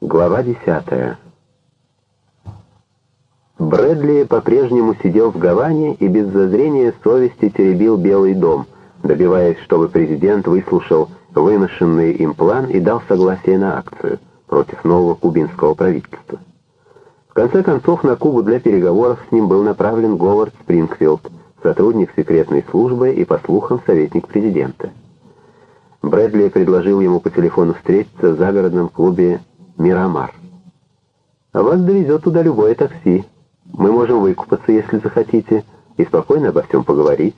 Глава 10. Брэдли по-прежнему сидел в Гаване и без зазрения совести теребил Белый дом, добиваясь, чтобы президент выслушал выношенный им план и дал согласие на акцию против нового кубинского правительства. В конце концов, на Кубу для переговоров с ним был направлен Говард Спрингфилд, сотрудник секретной службы и, по слухам, советник президента. Брэдли предложил ему по телефону встретиться в загородном клубе «Мирамар». «А вас довезет туда любое такси. Мы можем выкупаться, если захотите, и спокойно обо всем поговорить».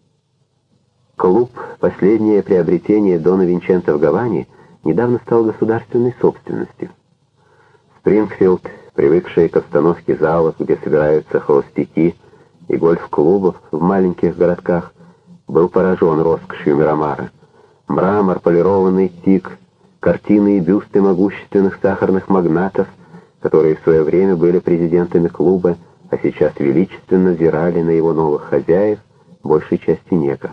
Клуб, последнее приобретение Дона Винченто в Гаване, недавно стал государственной собственностью. Спрингфилд, привыкший к обстановке залов, где собираются холостяки, и гольф-клубов в маленьких городках, был поражен роскошью Мирамара. Мрамор, полированный тик, картины и бюсты могущественных сахарных магнатов, которые в свое время были президентами клуба, а сейчас величественно взирали на его новых хозяев, большей части негров.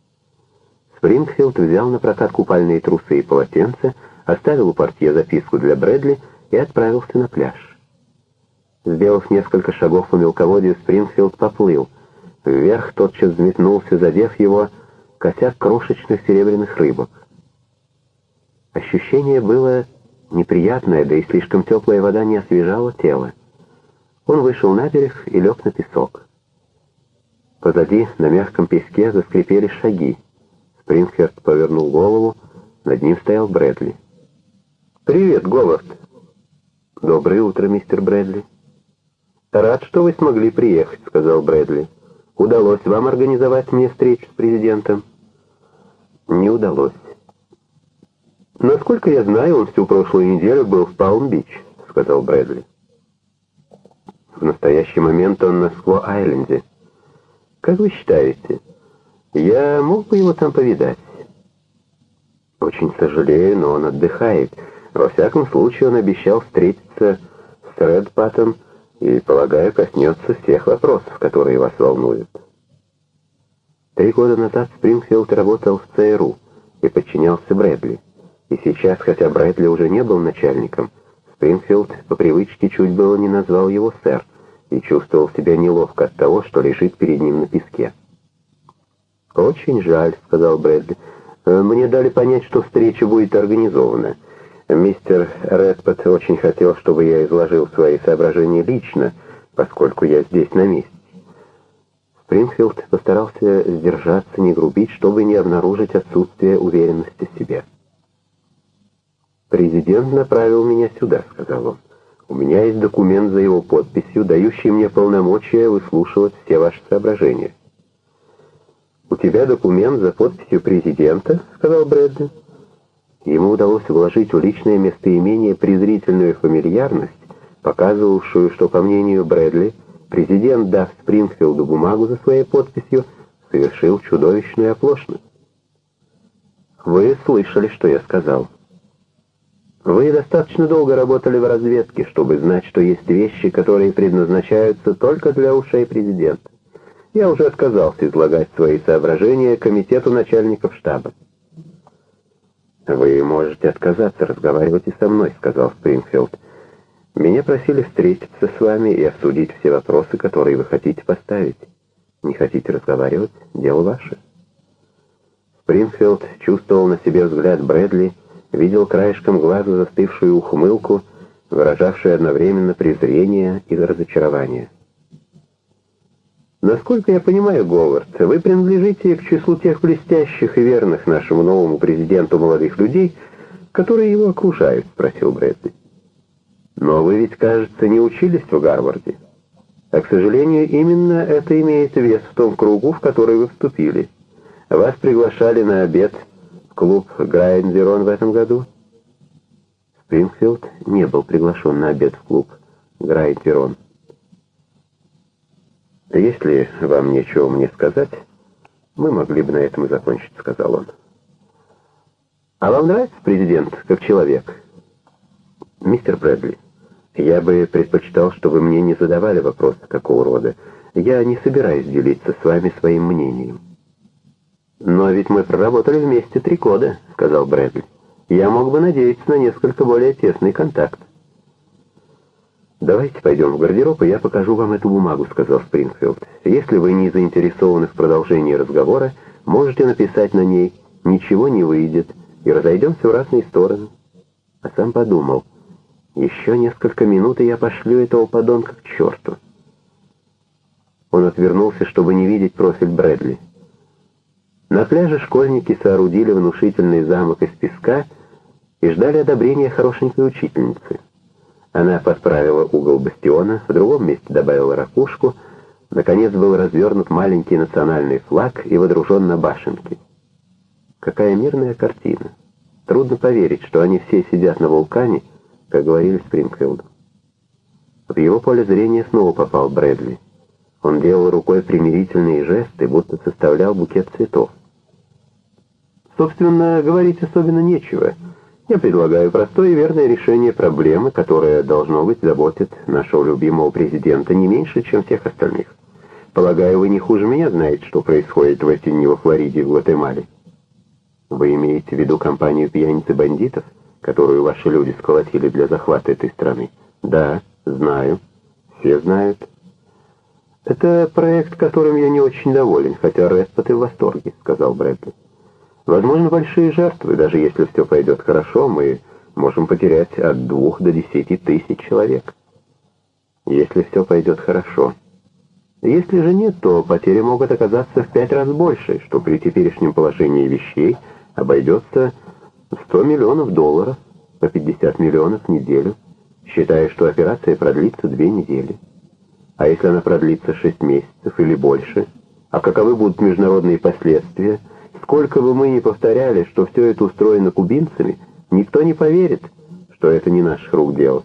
Спрингфилд взял на прокат купальные трусы и полотенца, оставил у портье записку для Брэдли и отправился на пляж. Сделав несколько шагов по мелководью, Спрингфилд поплыл. Вверх тотчас взметнулся, задев его косяк крошечных серебряных рыбок. Ощущение было неприятное, да и слишком теплая вода не освежала тело. Он вышел на берег и лег на песок. Позади, на мягком песке, заскрипели шаги. Спрингфилд повернул голову, над ним стоял Брэдли. «Привет, Говард!» «Доброе утро, мистер Брэдли!» «Рад, что вы смогли приехать», — сказал Брэдли. «Удалось вам организовать мне встречу с президентом?» «Не удалось». «Насколько я знаю, он всю прошлую неделю был в Палм-Бич», — сказал Брэдли. «В настоящий момент он на Скво-Айленде. Как вы считаете, я мог бы его там повидать?» «Очень сожалею, но он отдыхает. Во всяком случае, он обещал встретиться с Редпатом и, полагаю, коснется всех вопросов, которые вас волнуют». 3 года назад Спрингфилд работал в ЦРУ и подчинялся Брэдли. И сейчас, хотя Брэдли уже не был начальником, Спрингфилд по привычке чуть было не назвал его сэр и чувствовал себя неловко от того, что лежит перед ним на песке. «Очень жаль», — сказал Брэдли. «Мне дали понять, что встреча будет организована. Мистер Редпот очень хотел, чтобы я изложил свои соображения лично, поскольку я здесь на месте». Спрингфилд постарался сдержаться, не грубить, чтобы не обнаружить отсутствие уверенности в себе. «Президент направил меня сюда», — сказал он. «У меня есть документ за его подписью, дающий мне полномочия выслушивать все ваши соображения». «У тебя документ за подписью президента?» — сказал Брэдли. Ему удалось вложить в личное местоимение презрительную фамильярность, показывавшую, что, по мнению Брэдли, президент, дав Спрингфилду бумагу за своей подписью, совершил чудовищную оплошность. «Вы слышали, что я сказал. Вы достаточно долго работали в разведке, чтобы знать, что есть вещи, которые предназначаются только для ушей президента. Я уже отказался излагать свои соображения комитету начальников штаба». «Вы можете отказаться разговаривать и со мной», — сказал Спрингфилд. «Меня просили встретиться с вами и обсудить все вопросы, которые вы хотите поставить. Не хотите разговаривать? Дело ваше». Спрингфилд чувствовал на себе взгляд Брэдли, видел краешком глаза застывшую ухмылку, выражавшую одновременно презрение и разочарование. «Насколько я понимаю, Говард, вы принадлежите к числу тех блестящих и верных нашему новому президенту молодых людей, которые его окружают?» — спросил Брэдли. «Но вы ведь, кажется, не учились в Гарварде. А, к сожалению, именно это имеет вес в том кругу, в который вы вступили. Вас приглашали на обед в клуб «Грайнд-Зерон» в этом году?» Спрингфилд не был приглашен на обед в клуб «Грайнд-Зерон». «Если вам нечего мне сказать, мы могли бы на этом и закончить», — сказал он. «А вам нравится президент как человек?» «Мистер Брэдли, я бы предпочитал, чтобы мне не задавали вопросы такого рода. Я не собираюсь делиться с вами своим мнением». «Но ведь мы проработали вместе 3 года», — сказал Брэдли. «Я мог бы надеяться на несколько более тесный контакт». «Давайте пойдем в гардероб, и я покажу вам эту бумагу», — сказал Спрингфилд. «Если вы не заинтересованы в продолжении разговора, можете написать на ней «ничего не выйдет», и разойдемся в разные стороны». А сам подумал: еще несколько минут, и я пошлю этого подонка к черту. Он отвернулся, чтобы не видеть профиль Брэдли. На пляже школьники соорудили внушительный замок из песка и ждали одобрения хорошенькой учительницы. Она подправила угол бастиона, в другом месте добавила ракушку, наконец был развернут маленький национальный флаг и водружен на башенке. Какая мирная картина! Трудно поверить, что они все сидят на вулкане, как говорили Спрингфилду. В его поле зрения снова попал Брэдли. Он делал рукой примирительные жесты, будто составлял букет цветов. Собственно, говорить особенно нечего. Я предлагаю простое и верное решение проблемы, которая, должно быть, заботит нашего любимого президента не меньше, чем всех остальных. Полагаю, вы не хуже меня знаете, что происходит в эти дни во Флориде и в Гватемале. Вы имеете в виду компанию пьяниц и бандитов, которую ваши люди сколотили для захвата этой страны? Да, знаю. Все знают. Это проект, которым я не очень доволен, хотя Респот и в восторге, сказал Брэдли. Возможно, большие жертвы, даже если все пойдет хорошо, мы можем потерять от 2 до 10 тысяч человек. Если все пойдет хорошо. Если же нет, то потери могут оказаться в 5 раз больше, что при теперешнем положении вещей обойдется в $100 миллионов, по 50 миллионов в неделю, считая, что операция продлится 2 недели. А если она продлится 6 месяцев или больше? А каковы будут международные последствия? Сколько бы мы ни повторяли, что все это устроено кубинцами, никто не поверит, что это не наших рук дело.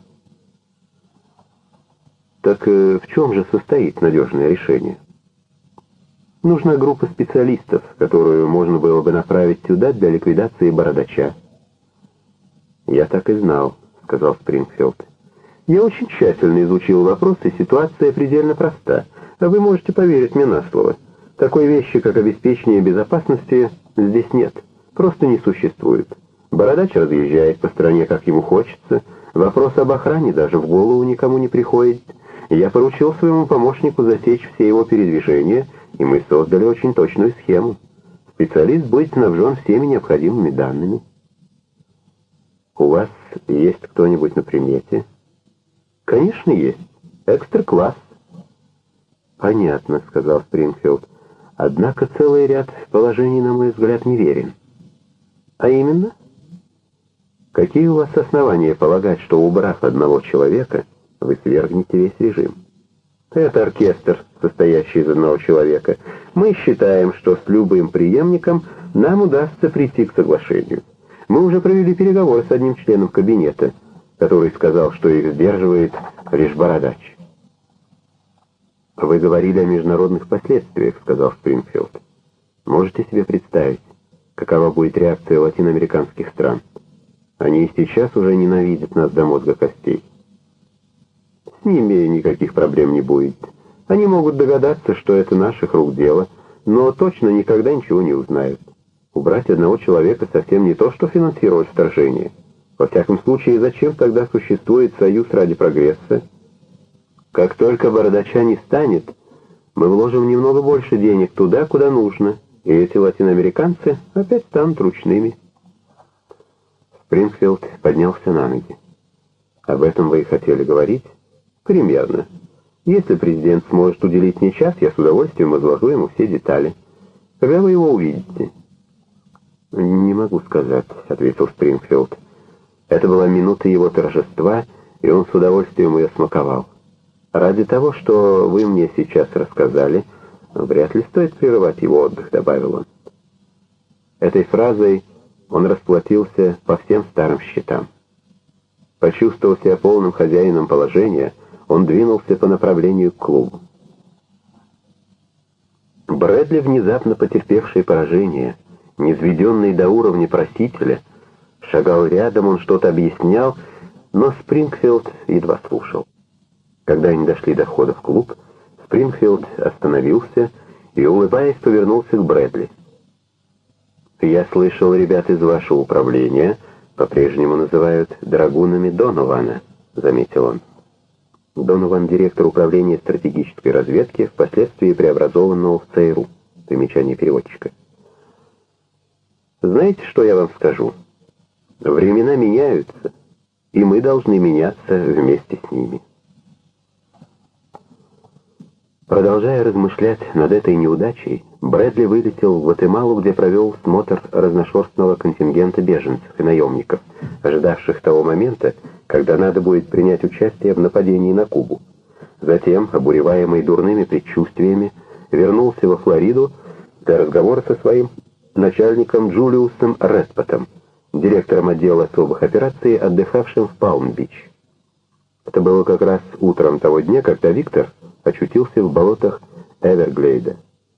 Так в чем же состоит надежное решение? Нужна группа специалистов, которую можно было бы направить сюда для ликвидации бородача. «Я так и знал», — сказал Спрингфилд. «Я очень тщательно изучил вопрос, и ситуация предельно проста. А вы можете поверить мне на слово. Такой вещи, как обеспечение безопасности, здесь нет. Просто не существует. Бородач разъезжает по стране, как ему хочется. Вопрос об охране даже в голову никому не приходит. Я поручил своему помощнику засечь все его передвижения, и мы создали очень точную схему. Специалист будет снабжен всеми необходимыми данными». «У вас есть кто-нибудь на примете?» «Конечно, есть. Экстра-класс». «Понятно», — сказал Спрингфилд. «Однако целый ряд положений, на мой взгляд, неверен». «А именно?» «Какие у вас основания полагать, что, убрав одного человека, вы свергнете весь режим?» «Это оркестр, состоящий из одного человека. Мы считаем, что с любым преемником нам удастся прийти к соглашению. Мы уже провели переговоры с одним членом кабинета, который сказал, что их сдерживает лишь бородач». «Вы говорили о международных последствиях», — сказал Спрингфилд. «Можете себе представить, какова будет реакция латиноамериканских стран? Они и сейчас уже ненавидят нас до мозга костей». «С ними никаких проблем не будет. Они могут догадаться, что это наших рук дело, но точно никогда ничего не узнают. Убрать одного человека совсем не то, что финансировать вторжение. Во всяком случае, зачем тогда существует Союз ради прогресса? Как только бородача не станет, мы вложим немного больше денег туда, куда нужно, и эти латиноамериканцы опять станут ручными». Спрингфилд поднялся на ноги. «Об этом вы и хотели говорить?» «Примерно. Если президент сможет уделить мне час, я с удовольствием изложу ему все детали. Когда вы его увидите?» «Не могу сказать», — ответил Спрингфилд. Это была минута его торжества, и он с удовольствием ее смаковал. «Ради того, что вы мне сейчас рассказали, вряд ли стоит прерывать его отдых», — добавил он. Этой фразой он расплатился по всем старым счетам. Почувствовав себя полным хозяином положения, он двинулся по направлению к клубу. Брэдли, внезапно потерпевший поражение, низведенный до уровня просителя, шагал рядом, он что-то объяснял, но Спрингфилд едва слушал. Когда они дошли до входа в клуб, Спрингфилд остановился и, улыбаясь, повернулся к Брэдли. «Я слышал, ребят из вашего управления по-прежнему называют драгунами Донована», — заметил он. Донован — директор управления стратегической разведки, впоследствии преобразованного в ЦРУ. Примечание переводчика. Знаете, что я вам скажу? Времена меняются, и мы должны меняться вместе с ними. Продолжая размышлять над этой неудачей, Брэдли вылетел в Гватемалу, где провел смотр разношерстного контингента беженцев и наемников, ожидавших того момента, когда надо будет принять участие в нападении на Кубу. Затем, обуреваемый дурными предчувствиями, вернулся во Флориду для разговора со своим начальником Джулиусом Редпотом, директором отдела особых операций, отдыхавшим в Палм-Бич. Это было как раз утром того дня, когда Виктор очутился в болотах Эверглейда.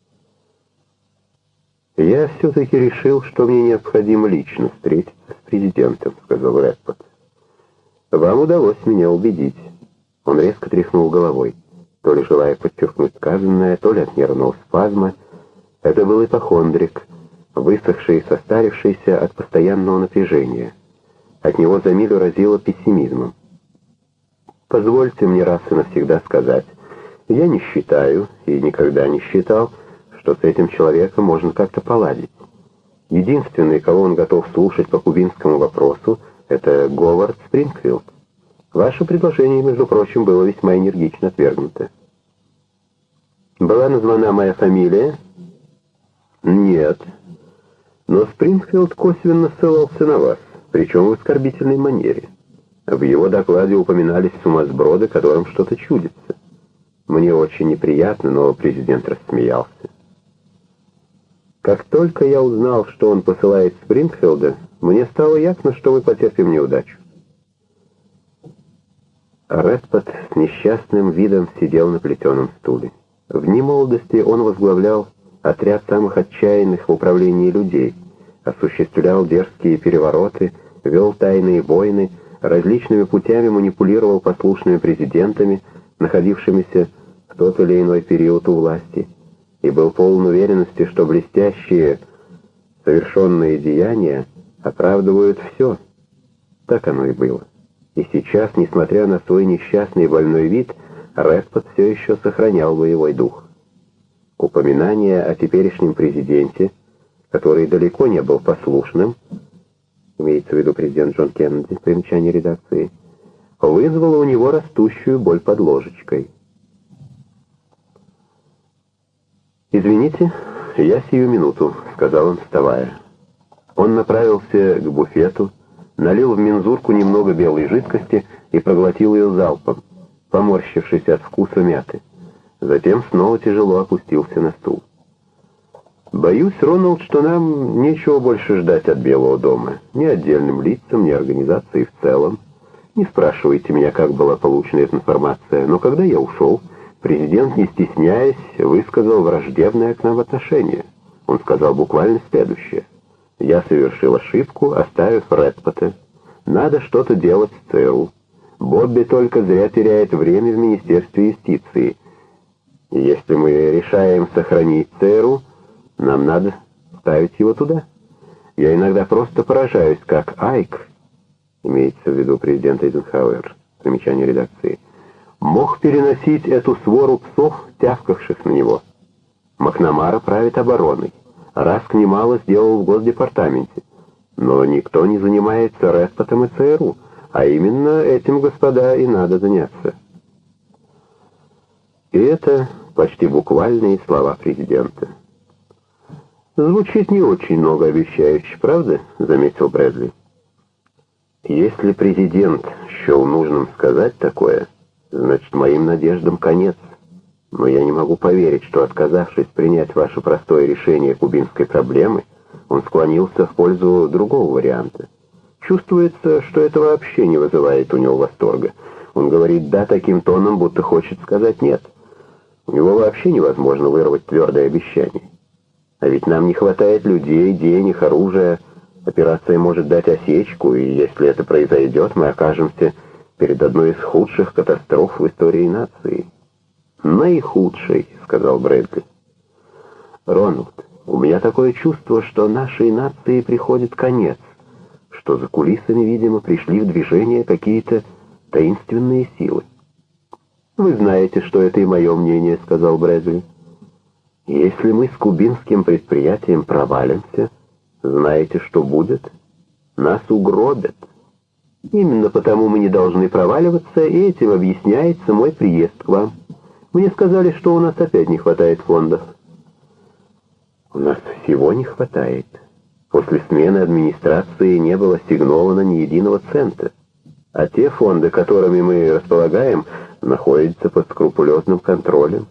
«Я все-таки решил, что мне необходимо лично встретиться с президентом», — сказал Редпот. «Вам удалось меня убедить». Он резко тряхнул головой, то ли желая подчеркнуть сказанное, то ли от нервного спазма. Это был ипохондрик, высохший и состарившийся от постоянного напряжения. От него за милю разило пессимизмом. «Позвольте мне раз и навсегда сказать, я не считаю и никогда не считал, что с этим человеком можно как-то поладить. Единственный, кого он готов слушать по кубинскому вопросу, это Говард Спрингфилд. Ваше предложение, между прочим, было весьма энергично отвергнуто». «Была названа моя фамилия?» «Нет. Но Спрингфилд косвенно ссылался на вас, причем в оскорбительной манере. В его докладе упоминались сумасброды, которым что-то чудится. Мне очень неприятно, но президент рассмеялся. Как только я узнал, что он посылает Спрингфилда, мне стало ясно, что мы потерпим неудачу». Редпот с несчастным видом сидел на плетеном стуле. В дни молодости он возглавлял отряд самых отчаянных в управлении людей, осуществлял дерзкие перевороты, вел тайные войны, различными путями манипулировал послушными президентами, находившимися в тот или иной период у власти, и был полон уверенности, что блестящие совершенные деяния оправдывают все. Так оно и было. И сейчас, несмотря на свой несчастный и больной вид, Редпот все еще сохранял боевой дух. Упоминание о теперешнем президенте, который далеко не был послушным, имеется в виду президент Джон Кеннеди, примечание редакции, вызвало у него растущую боль под ложечкой. «Извините, я сию минуту», — сказал он, вставая. Он направился к буфету, налил в мензурку немного белой жидкости и проглотил ее залпом, поморщившись от вкуса мяты. Затем снова тяжело опустился на стул. «Боюсь, Роналд, что нам нечего больше ждать от Белого дома, ни отдельным лицам, ни организации в целом. Не спрашивайте меня, как была получена эта информация, но когда я ушел, президент, не стесняясь, высказал враждебное к нам отношение. Он сказал буквально следующее: «Я совершил ошибку, оставив Редпота. Надо что-то делать с ЦРУ. Бобби только зря теряет время в Министерстве юстиции. И если мы решаем сохранить ЦРУ, нам надо ставить его туда. Я иногда просто поражаюсь, как Айк, имеется в виду президент Эйзенхауэр, примечание редакции, мог переносить эту свору псов, тявкавших на него. Макнамара правит обороной. Раск немало сделал в Госдепартаменте. Но никто не занимается Редпотом и ЦРУ, а именно этим, господа, и надо заняться». И это почти буквальные слова президента. «Звучит не очень многообещающе, правда?» — заметил Брэдли. «Если президент счел нужным сказать такое, значит, моим надеждам конец. Но я не могу поверить, что, отказавшись принять ваше простое решение кубинской проблемы, он склонился в пользу другого варианта. Чувствуется, что это вообще не вызывает у него восторга. Он говорит «да» таким тоном, будто хочет сказать «нет». У него вообще невозможно вырвать твердое обещание. А ведь нам не хватает людей, денег, оружия. Операция может дать осечку, и если это произойдет, мы окажемся перед одной из худших катастроф в истории нации. «Наихудшей», — сказал Брэдли. «Роналд, у меня такое чувство, что нашей нации приходит конец, что за кулисами, видимо, пришли в движение какие-то таинственные силы». «Вы знаете, что это и мое мнение», — сказал Брэдли. «Если мы с кубинским предприятием провалимся, знаете, что будет? Нас угробят. Именно потому мы не должны проваливаться, и этим объясняется мой приезд к вам. Мне сказали, что у нас опять не хватает фондов». «У нас всего не хватает. После смены администрации не было ассигновано ни единого цента. А те фонды, которыми мы располагаем, находятся под скрупулезным контролем».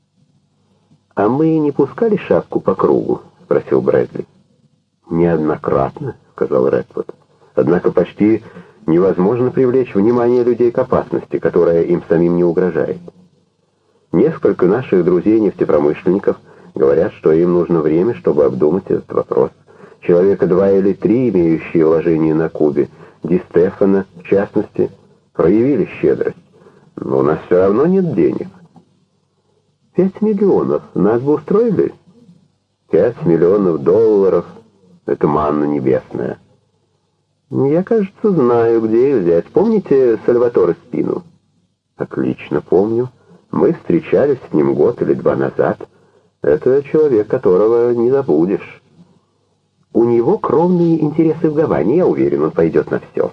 «А мы не пускали шапку по кругу?» — спросил Брэдли. «Неоднократно», — сказал Редфорд. «Однако почти невозможно привлечь внимание людей к опасности, которая им самим не угрожает. Несколько наших друзей-нефтепромышленников говорят, что им нужно время, чтобы обдумать этот вопрос. Человека 2 или 3, имеющие вложения на Кубе, Ди Стефано, в частности, проявили щедрость. Но у нас все равно нет денег». 5 миллионов. Нас бы устроили? 5 миллионов долларов — это манна небесная. Я, кажется, знаю, где их взять. Помните Сальваторе Спину? Отлично помню. Мы встречались с ним год или 2 назад. Это человек, которого не забудешь. У него кровные интересы в Гаване, я уверен, он пойдет на все.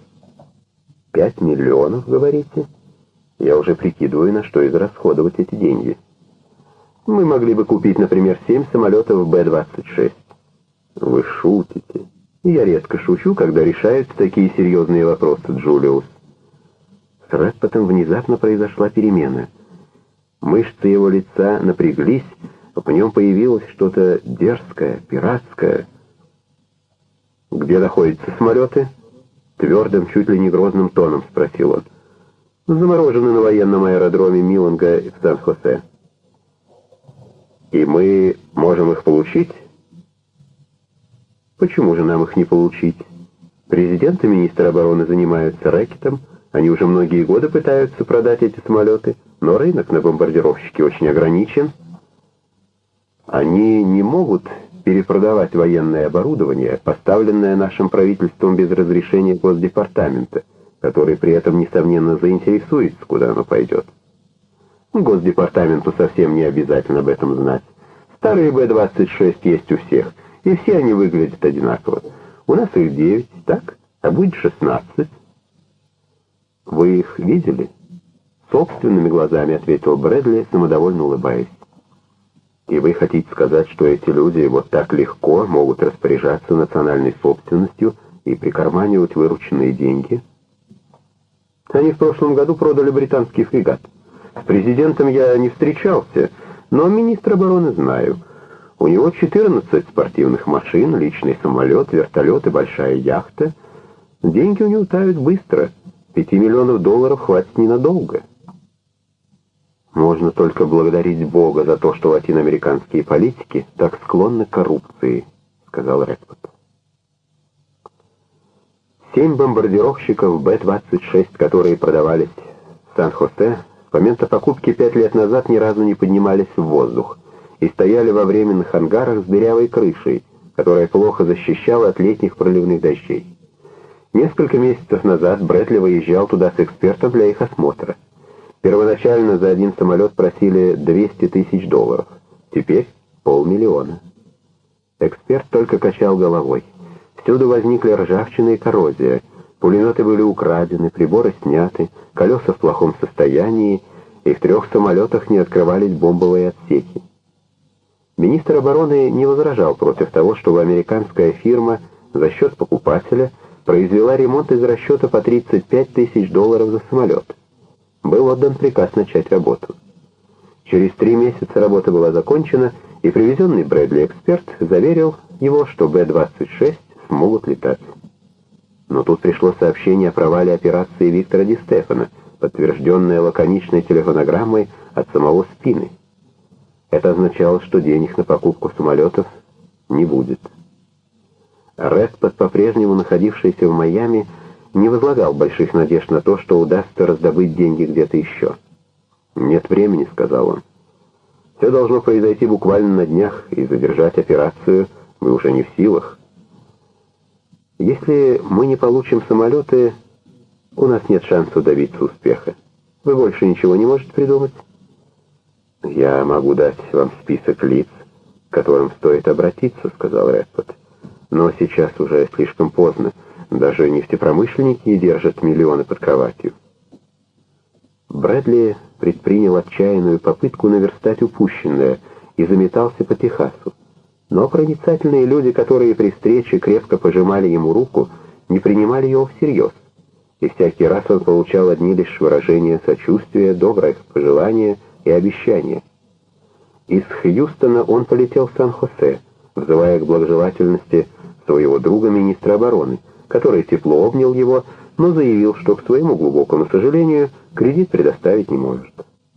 5 миллионов, говорите? Я уже прикидываю, на что израсходовать эти деньги. Мы могли бы купить, например, 7 самолетов Б-26. Вы шутите. Я редко шучу, когда решаются такие серьезные вопросы, Джулиус. С Редпотом внезапно произошла перемена. Мышцы его лица напряглись, а в нем появилось что-то дерзкое, пиратское. «Где находятся самолеты?» Твердым, чуть ли не грозным тоном спросил он. «Заморожены на военном аэродроме Миланга в Сан-Хосе». «И мы можем их получить?» «Почему же нам их не получить? Президент и министр обороны занимаются рэкетом, они уже многие годы пытаются продать эти самолеты, но рынок на бомбардировщики очень ограничен. Они не могут перепродавать военное оборудование, поставленное нашим правительством без разрешения Госдепартамента, который при этом, несомненно, заинтересуется, куда оно пойдет. Госдепартаменту совсем не обязательно об этом знать. Старые Б-26 есть у всех, и все они выглядят одинаково. У нас их 9, так? А будет 16. Вы их видели?» «Собственными глазами», — ответил Брэдли, самодовольно улыбаясь. «И вы хотите сказать, что эти люди вот так легко могут распоряжаться национальной собственностью и прикарманивать вырученные деньги?» «Они в прошлом году продали британский фрегат. С президентом я не встречался, но министра обороны знаю. У него 14 спортивных машин, личный самолет, вертолет и большая яхта. Деньги у него тают быстро. 5 миллионов долларов хватит ненадолго». «Можно только благодарить Бога за то, что латиноамериканские политики так склонны к коррупции», — сказал Редфорд. 7 бомбардировщиков Б-26, которые продавались в Сан-Хосе, с момента покупки 5 лет назад ни разу не поднимались в воздух и стояли во временных ангарах с дырявой крышей, которая плохо защищала от летних проливных дождей. Несколько месяцев назад Брэдли выезжал туда с экспертом для их осмотра. Первоначально за один самолет просили 200 тысяч долларов, теперь $500 000. Эксперт только качал головой. Всюду возникли ржавчина и коррозия, пулеметы были украдены, приборы сняты, колеса в плохом состоянии, и в 3 самолетах не открывались бомбовые отсеки. Министр обороны не возражал против того, чтобы американская фирма за счет покупателя произвела ремонт из расчета по 35 тысяч долларов за самолет. Был отдан приказ начать работу. Через 3 месяца работа была закончена, и привезенный Брэдли эксперт заверил его, что Б-26 смогут летать. Но тут пришло сообщение о провале операции Виктора Ди Стефано, подтвержденное лаконичной телефонограммой от самого Спины. Это означало, что денег на покупку самолетов не будет. Редфорд, по-прежнему находившийся в Майами, не возлагал больших надежд на то, что удастся раздобыть деньги где-то еще. «Нет времени», — сказал он. «Все должно произойти буквально на днях, и задержать операцию мы уже не в силах. Если мы не получим самолеты, у нас нет шанса добиться успеха. Вы больше ничего не можете придумать? «Я могу дать вам список лиц, к которым стоит обратиться», — сказал Редпот. «Но сейчас уже слишком поздно. Даже нефтепромышленники не держат миллионы под кроватью». Брэдли предпринял отчаянную попытку наверстать упущенное и заметался по Техасу. Но проницательные люди, которые при встрече крепко пожимали ему руку, не принимали его всерьез. И всякий раз он получал одни лишь выражения сочувствия, добрых пожелания и обещания. Из Хьюстона он полетел в Сан-Хосе, взывая к благожелательности своего друга министра обороны, который тепло обнял его, но заявил, что, к своему глубокому сожалению, кредит предоставить не может.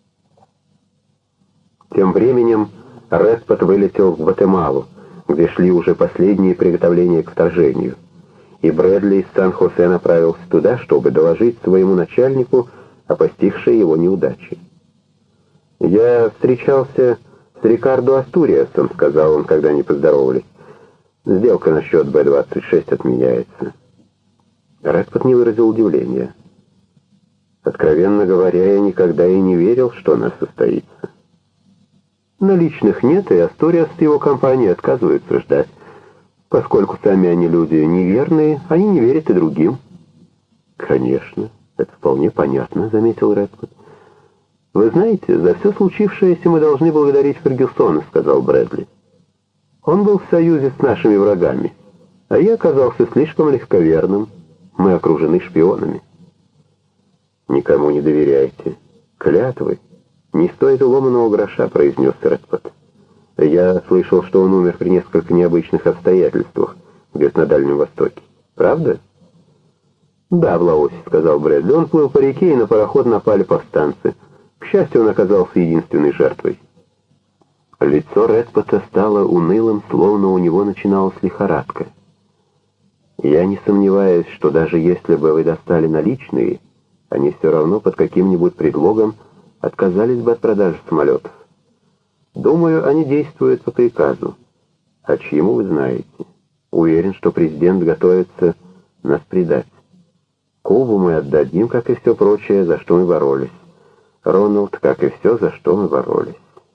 Тем временем Редпот вылетел в Гватемалу, где шли уже последние приготовления к вторжению, и Брэдли из Сан-Хосе направился туда, чтобы доложить своему начальнику о постигшей его неудаче. «Я встречался с Рикардо Астуриасом», — сказал он, когда они поздоровались. «Сделка насчет Б-26 отменяется». Редпот не выразил удивления. «Откровенно говоря, я никогда и не верил, что она состоится». «Наличных нет, и Астуриас с его компанией отказываются ждать. Поскольку сами они люди неверные, они не верят и другим». «Конечно, это вполне понятно», — заметил Редпот. «Вы знаете, за все случившееся мы должны благодарить Фергюсона», — сказал Брэдли. «Он был в союзе с нашими врагами, а я оказался слишком легковерным. Мы окружены шпионами». «Никому не доверяйте. Клятвы не стоит и ломаного гроша», — произнес Редпот. «Я слышал, что он умер при несколько необычных обстоятельствах, где-то на Дальнем Востоке. Правда?» «Да, в Лаосе», — сказал Брэдли. «Он плыл по реке, и на пароход напали повстанцы. К счастью, он оказался единственной жертвой». Лицо Редпота стало унылым, словно у него начиналась лихорадка. «Я не сомневаюсь, что даже если бы вы достали наличные, они все равно под каким-нибудь предлогом отказались бы от продажи самолетов. Думаю, они действуют по приказу. А чьему вы знаете? Уверен, что президент готовится нас предать. Кубу мы отдадим, как и все прочее, за что мы боролись. Рональд, как и все, за что мы боролись».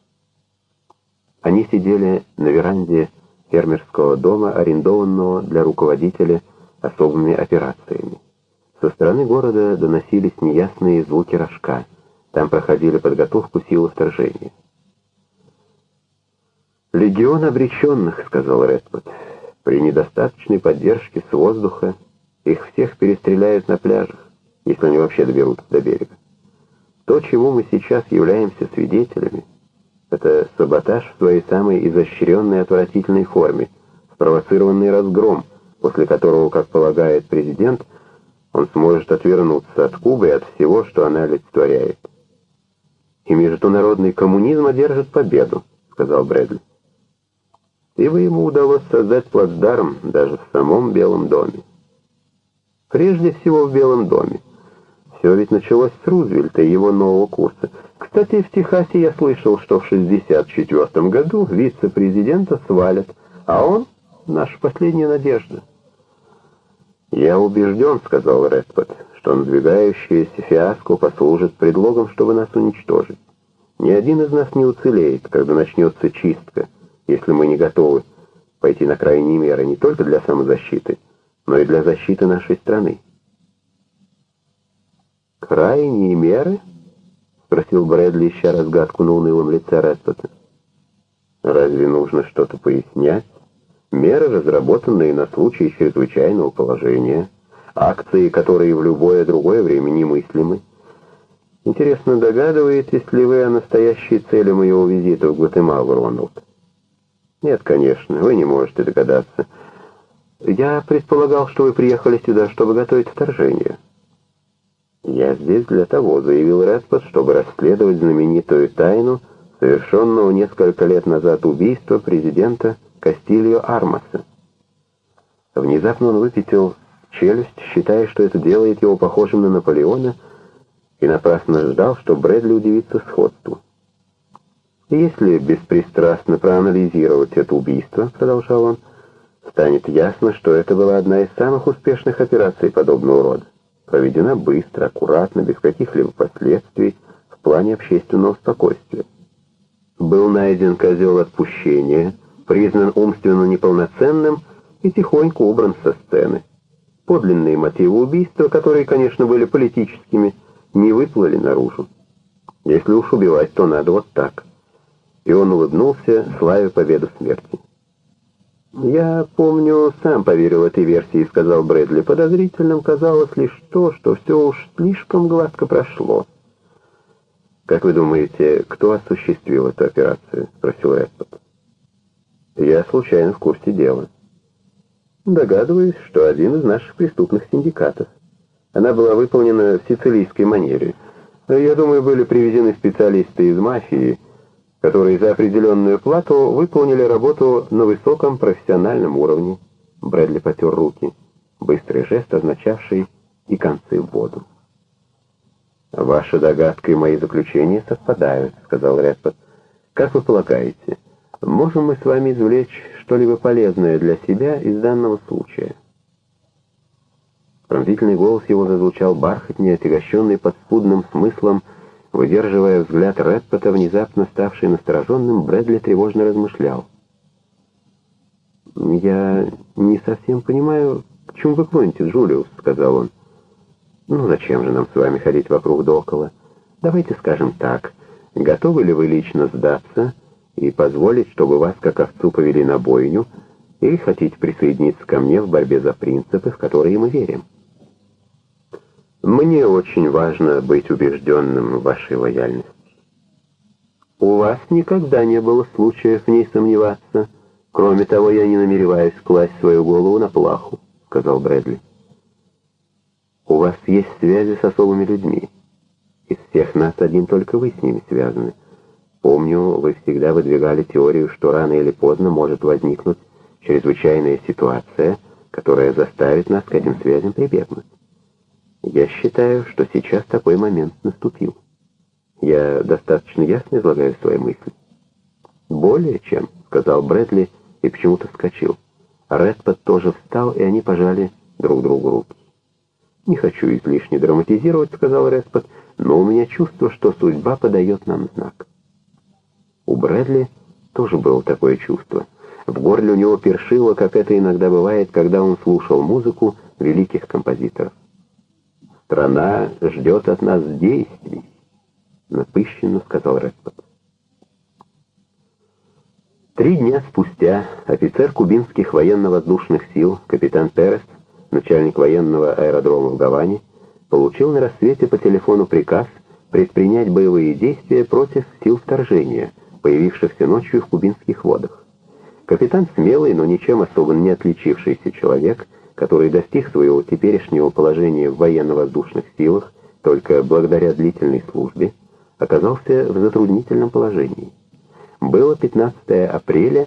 Они сидели на веранде фермерского дома, арендованного для руководителя особыми операциями. Со стороны города доносились неясные звуки рожка. Там проходили подготовку силы вторжения. «Легион обреченных», — сказал Редпот. «При недостаточной поддержке с воздуха их всех перестреляют на пляжах, если они вообще доберутся до берега. То, чему мы сейчас являемся свидетелями, это саботаж в своей самой изощренной и отвратительной форме, спровоцированный разгром, после которого, как полагает президент, он сможет отвернуться от Кубы и от всего, что она олицетворяет. «И международный коммунизм одержит победу», — сказал Брэдли. «Ибо ему удалось создать плацдарм даже в самом Белом доме. Прежде всего в Белом доме. Все ведь началось с Рузвельта и его нового курса. Кстати, в Техасе я слышал, что в 1964 году вице-президента свалят, а он — наша последняя надежда». «Я убежден», — сказал Редпот, — «что надвигающееся фиаско послужит предлогом, чтобы нас уничтожить. Ни один из нас не уцелеет, когда начнется чистка, если мы не готовы пойти на крайние меры не только для самозащиты, но и для защиты нашей страны». «Крайние меры?» — спросил Брэдли, ища разгадку на унылом лице Редпота. «Разве нужно что-то пояснять? Меры, разработанные на случай чрезвычайного положения, акции, которые в любое другое время немыслимы. Интересно, догадываетесь ли вы о настоящей цели моего визита в Гватемалу, Рональд?» «Нет, конечно, вы не можете догадаться. Я предполагал, что вы приехали сюда, чтобы готовить вторжение». «Я здесь для того», — заявил Редпот, «чтобы расследовать знаменитую тайну совершенного несколько лет назад убийства президента Кастильо Армаса». Внезапно он выпятил челюсть, считая, что это делает его похожим на Наполеона, и напрасно ждал, что Брэдли удивится сходству. «Если беспристрастно проанализировать это убийство, — продолжал он, — станет ясно, что это была одна из самых успешных операций подобного рода. проведена быстро, аккуратно, без каких-либо последствий в плане общественного спокойствия. Был найден козел отпущения, признан умственно неполноценным и тихонько убран со сцены. Подлинные мотивы убийства, которые, конечно, были политическими, не выплыли наружу. Если уж убивать, то надо вот так. И он улыбнулся, славя победу смерти. «Я помню, сам поверил этой версии», — сказал Брэдли. «Подозрительным казалось лишь то, что все уж слишком гладко прошло». «Как вы думаете, кто осуществил эту операцию?» — спросил Редфорд. «Я случайно в курсе дела. Догадываюсь, что один из наших преступных синдикатов. Она была выполнена в сицилийской манере. Я думаю, были привезены специалисты из мафии, которые за определенную плату выполнили работу на высоком профессиональном уровне». Брэдли потер руки. Быстрый жест, означавший «и концы в воду». «Ваша догадка и мои заключения совпадают», — сказал Редфорд. «Как вы полагаете, можем мы с вами извлечь что-либо полезное для себя из данного случая?» Пронзительный голос его зазвучал бархатнее, отягощенный подспудным смыслом. Выдерживая взгляд Редфорда, внезапно ставший настороженным, Брэдли тревожно размышлял. «Я не совсем понимаю, к чему вы клоните, Джулиус», — сказал он. «Ну зачем же нам с вами ходить вокруг да около? Давайте скажем так, готовы ли вы лично сдаться и позволить, чтобы вас как овцу повели на бойню, или хотите присоединиться ко мне в борьбе за принципы, в которые мы верим?» «Мне очень важно быть убежденным в вашей лояльности». «У вас никогда не было случаев в ней сомневаться. Кроме того, я не намереваюсь класть свою голову на плаху», — сказал Брэдли. «У вас есть связи с особыми людьми. Из всех нас один только вы с ними связаны. Помню, вы всегда выдвигали теорию, что рано или поздно может возникнуть чрезвычайная ситуация, которая заставит нас к этим связям прибегнуть. Я считаю, что сейчас такой момент наступил. Я достаточно ясно излагаю свои мысли?» «Более чем», — сказал Брэдли и почему-то вскочил. Редфорд тоже встал, и они пожали друг другу руки. «Не хочу излишне драматизировать», — сказал Редфорд, «но у меня чувство, что судьба подает нам знак». У Брэдли тоже было такое чувство. В горле у него першило, как это иногда бывает, когда он слушал музыку великих композиторов. «Страна ждет от нас действий», — напыщенно сказал Редфорд. 3 дня спустя офицер кубинских военно-воздушных сил, капитан Перес, начальник военного аэродрома в Гаване, получил на рассвете по телефону приказ предпринять боевые действия против сил вторжения, появившихся ночью в кубинских водах. Капитан смелый, но ничем особо не отличившийся человек, который достиг своего теперешнего положения в военно-воздушных силах только благодаря длительной службе, оказался в затруднительном положении. Было 15 апреля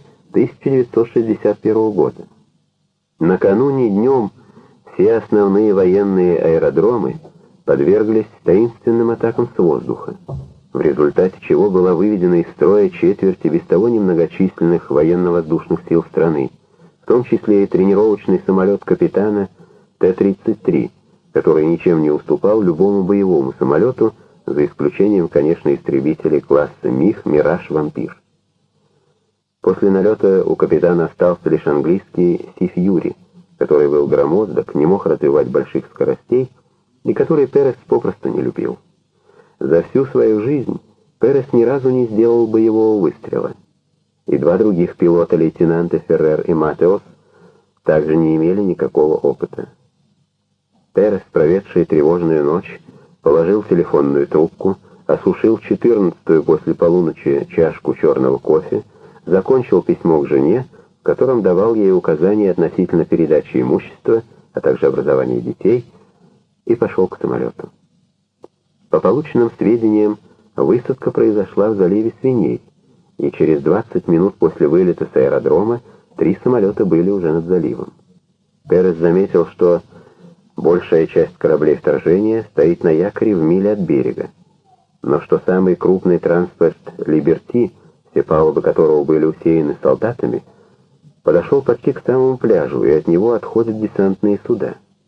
1961 года. Накануне днем все основные военные аэродромы подверглись таинственным атакам с воздуха, в результате чего была выведена из строя четверть и без того немногочисленных военно-воздушных сил страны, в том числе и тренировочный самолет капитана Т-33, который ничем не уступал любому боевому самолету, за исключением, конечно, истребителей класса МиГ, Мираж, Вампир. После налета у капитана остался лишь английский Си Фьюри, который был громоздок, не мог развивать больших скоростей и который Перес попросту не любил. За всю свою жизнь Перес ни разу не сделал боевого выстрела. И 2 других пилота, лейтенанты Феррер и Матеос, также не имели никакого опыта. Перес, проведший тревожную ночь, положил телефонную трубку, осушил 14-ю после полуночи чашку черного кофе, закончил письмо к жене, в котором давал ей указания относительно передачи имущества, а также образования детей, и пошел к самолету. По полученным сведениям, высадка произошла в заливе Свиней, и через 20 минут после вылета с аэродрома 3 самолета были уже над заливом. Перес заметил, что большая часть кораблей вторжения стоит на якоре в миле от берега, но что самый крупный транспорт «Либерти», все палубы которого были усеяны солдатами, подошел почти к самому пляжу, и от него отходят десантные суда.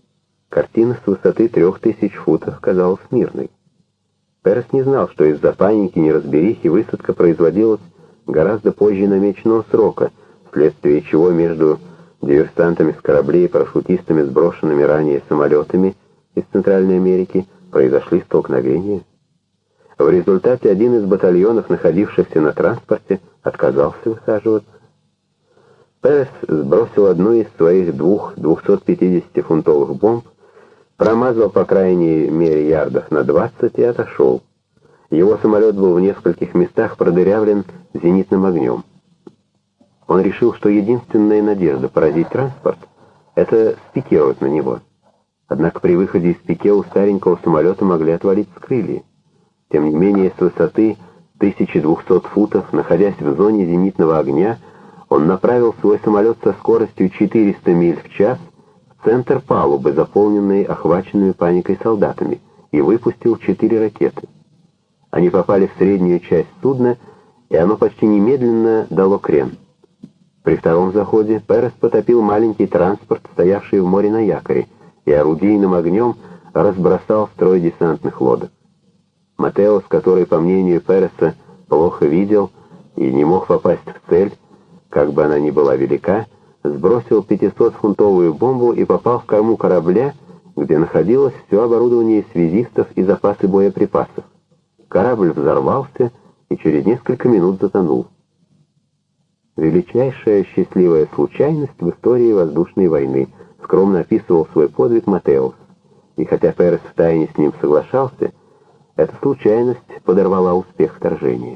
Картина с высоты 3000 футов казалась мирной. Перес не знал, что из-за паники, неразберихи высадка производилась гораздо позже намеченного срока, вследствие чего между диверсантами с кораблей и парашютистами, сброшенными ранее самолетами из Центральной Америки, произошли столкновения. В результате один из батальонов, находившихся на транспорте, отказался высаживаться. Перес сбросил одну из своих двух 250-фунтовых бомб, промазал по крайней мере ярдах на 20 и отошел. Его самолет был в нескольких местах продырявлен зенитным огнем. Он решил, что единственная надежда поразить транспорт — это спикировать на него. Однако при выходе из пике у старенького самолета могли отвалиться крылья. Тем не менее, с высоты 1200 футов, находясь в зоне зенитного огня, он направил свой самолет со скоростью 400 миль в час в центр палубы, заполненной охваченными паникой солдатами, и выпустил 4 ракеты. Они попали в среднюю часть судна, и оно почти немедленно дало крен. При втором заходе Перес потопил маленький транспорт, стоявший в море на якоре, и орудийным огнем разбросал строй десантных лодок. Матеос, который, по мнению Переса, плохо видел и не мог попасть в цель, как бы она ни была велика, сбросил 500-фунтовую бомбу и попал в корму корабля, где находилось все оборудование связистов и запасы боеприпасов. Корабль взорвался и через несколько минут затонул. Величайшая счастливая случайность в истории воздушной войны, скромно описывал свой подвиг Матеос. И хотя Перес втайне с ним соглашался, эта случайность подорвала успех вторжения.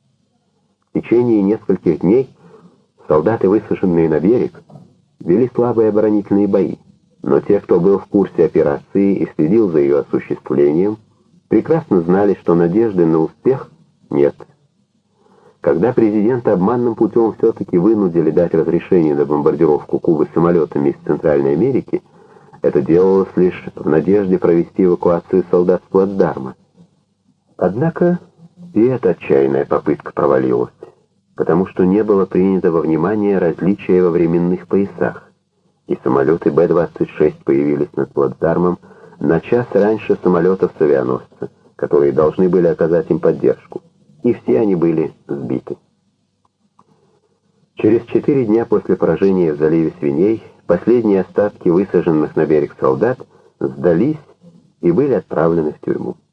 В течение нескольких дней солдаты, высаженные на берег, вели слабые оборонительные бои, но те, кто был в курсе операции и следил за ее осуществлением, прекрасно знали, что надежды на успех нет. Когда президента обманным путем все-таки вынудили дать разрешение на бомбардировку Кубы самолетами из Центральной Америки, это делалось лишь в надежде провести эвакуацию солдат с плацдарма. Однако и эта отчаянная попытка провалилась, потому что не было принято во внимание различия во временных поясах, и самолеты Б-26 появились над плацдармом на час раньше самолетов-авианосца, которые должны были оказать им поддержку, и все они были сбиты. Через 4 дня после поражения в заливе Свиней последние остатки высаженных на берег солдат сдались и были отправлены в тюрьму.